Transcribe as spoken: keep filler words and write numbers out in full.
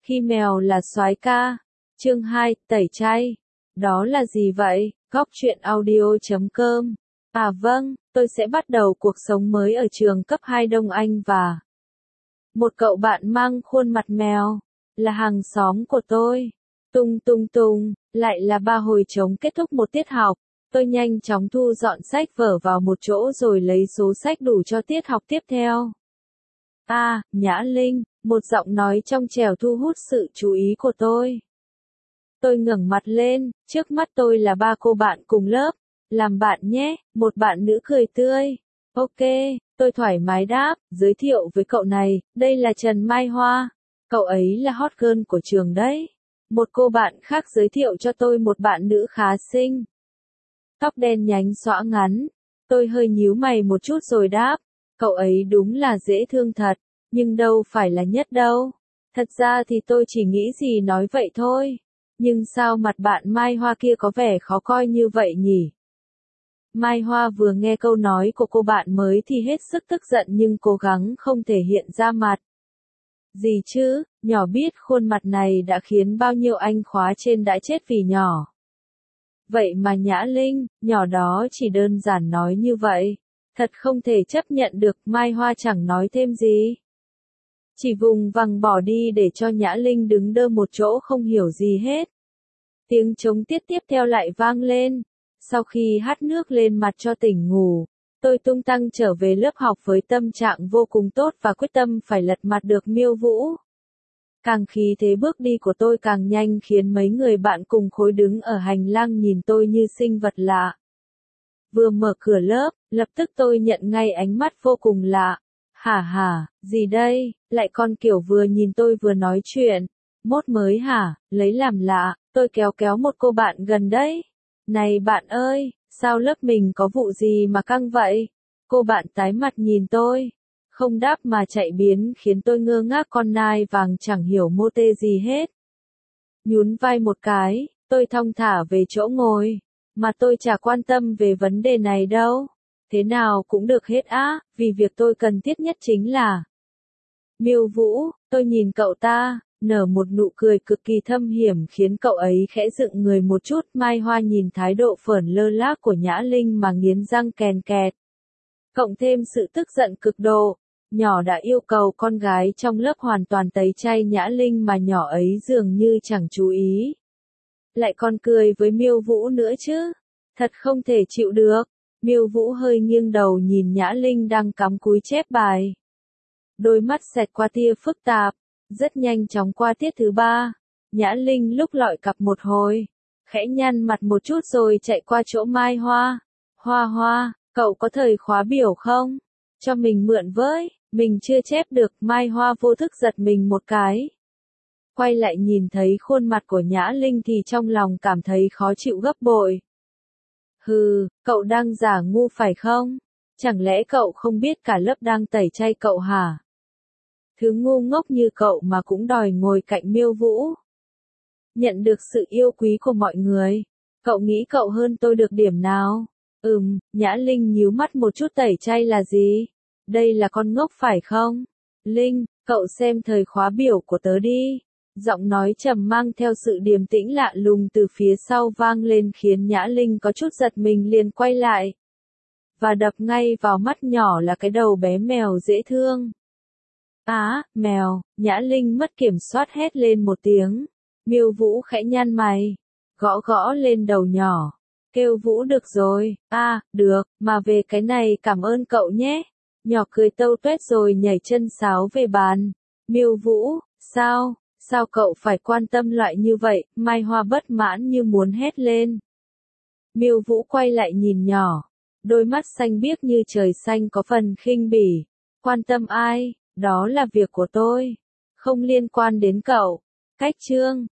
Khi mèo là soái ca. Chương hai, tẩy chay. Đó là gì vậy? Góc truyện audio chấm com. À vâng, tôi sẽ bắt đầu cuộc sống mới ở trường cấp hai Đông Anh và một cậu bạn mang khuôn mặt mèo, là hàng xóm của tôi. Tung tung tung, lại là ba hồi trống kết thúc một tiết học. Tôi nhanh chóng thu dọn sách vở vào một chỗ rồi lấy số sách đủ cho tiết học tiếp theo. À, Nhã Linh, một giọng nói trong trẻo thu hút sự chú ý của tôi. Tôi ngẩng mặt lên, trước mắt tôi là ba cô bạn cùng lớp. Làm bạn nhé, một bạn nữ cười tươi. Ok, tôi thoải mái đáp, giới thiệu với cậu này, đây là Trần Mai Hoa. Cậu ấy là hot girl của trường đấy. Một cô bạn khác giới thiệu cho tôi một bạn nữ khá xinh. Tóc đen nhánh xõa ngắn. Tôi hơi nhíu mày một chút rồi đáp, cậu ấy đúng là dễ thương thật, nhưng đâu phải là nhất đâu. Thật ra thì tôi chỉ nghĩ gì nói vậy thôi. Nhưng sao mặt bạn Mai Hoa kia có vẻ khó coi như vậy nhỉ? Mai Hoa vừa nghe câu nói của cô bạn mới thì hết sức tức giận nhưng cố gắng không thể hiện ra mặt. Gì chứ, nhỏ biết khuôn mặt này đã khiến bao nhiêu anh khóa trên đã chết vì nhỏ. Vậy mà Nhã Linh, nhỏ đó chỉ đơn giản nói như vậy. Thật không thể chấp nhận được, Mai Hoa chẳng nói thêm gì. Chỉ vùng vằng bỏ đi để cho Nhã Linh đứng đơ một chỗ không hiểu gì hết. Tiếng trống tiết tiếp theo lại vang lên. Sau khi hắt nước lên mặt cho tỉnh ngủ, tôi tung tăng trở về lớp học với tâm trạng vô cùng tốt và quyết tâm phải lật mặt được Miêu Vũ. Càng khí thế bước đi của tôi càng nhanh khiến mấy người bạn cùng khối đứng ở hành lang nhìn tôi như sinh vật lạ. Vừa mở cửa lớp, lập tức tôi nhận ngay ánh mắt vô cùng lạ. Hả hả, gì đây, lại con kiểu vừa nhìn tôi vừa nói chuyện. Mốt mới hả, lấy làm lạ, tôi kéo kéo một cô bạn gần đấy. Này bạn ơi, sao lớp mình có vụ gì mà căng vậy? Cô bạn tái mặt nhìn tôi. Không đáp mà chạy biến khiến tôi ngơ ngác con nai vàng chẳng hiểu mô tê gì hết. Nhún vai một cái, tôi thong thả về chỗ ngồi. Mà tôi chả quan tâm về vấn đề này đâu. Thế nào cũng được hết á, vì việc tôi cần thiết nhất chính là Miêu Vũ. Tôi nhìn cậu ta, nở một nụ cười cực kỳ thâm hiểm khiến cậu ấy khẽ dựng người một chút. Mai Hoa nhìn thái độ phởn lơ lác của Nhã Linh mà nghiến răng kèn kẹt. Cộng thêm sự tức giận cực độ, nhỏ đã yêu cầu con gái trong lớp hoàn toàn tẩy chay Nhã Linh mà nhỏ ấy dường như chẳng chú ý. Lại còn cười với Miêu Vũ nữa chứ. Thật không thể chịu được. Miêu Vũ hơi nghiêng đầu nhìn Nhã Linh đang cắm cúi chép bài. Đôi mắt xẹt qua tia phức tạp. Rất nhanh chóng qua tiết thứ ba. Nhã Linh lúc lọi cặp một hồi. Khẽ nhăn mặt một chút rồi chạy qua chỗ Mai Hoa. Hoa Hoa, cậu có thời khóa biểu không? Cho mình mượn với, mình chưa chép được. Mai Hoa vô thức giật mình một cái. Quay lại nhìn thấy khuôn mặt của Nhã Linh thì trong lòng cảm thấy khó chịu gấp bội. Hừ, cậu đang giả ngu phải không? Chẳng lẽ cậu không biết cả lớp đang tẩy chay cậu hả? Thứ ngu ngốc như cậu mà cũng đòi ngồi cạnh Miêu Vũ. Nhận được sự yêu quý của mọi người. Cậu nghĩ cậu hơn tôi được điểm nào? Ừm, Nhã Linh nhíu mắt một chút, tẩy chay là gì? Đây là con ngốc phải không? Linh, cậu xem thời khóa biểu của tớ đi. Giọng nói trầm mang theo sự điềm tĩnh lạ lùng từ phía sau vang lên khiến Nhã Linh có chút giật mình liền quay lại. Và đập ngay vào mắt nhỏ là cái đầu bé mèo dễ thương. Á, mèo, Nhã Linh mất kiểm soát hét lên một tiếng. Miêu Vũ khẽ nhăn mày. Gõ gõ lên đầu nhỏ. Kêu Vũ được rồi, à, được, mà về cái này cảm ơn cậu nhé. Nhỏ cười tâu tuét rồi nhảy chân sáo về bàn. Miêu Vũ, sao, sao cậu phải quan tâm loại như vậy? Mai Hoa bất mãn như muốn hét lên. Miêu Vũ quay lại nhìn nhỏ. Đôi mắt xanh biếc như trời xanh có phần khinh bỉ. Quan tâm ai? Đó là việc của tôi. Không liên quan đến cậu. Cách chương.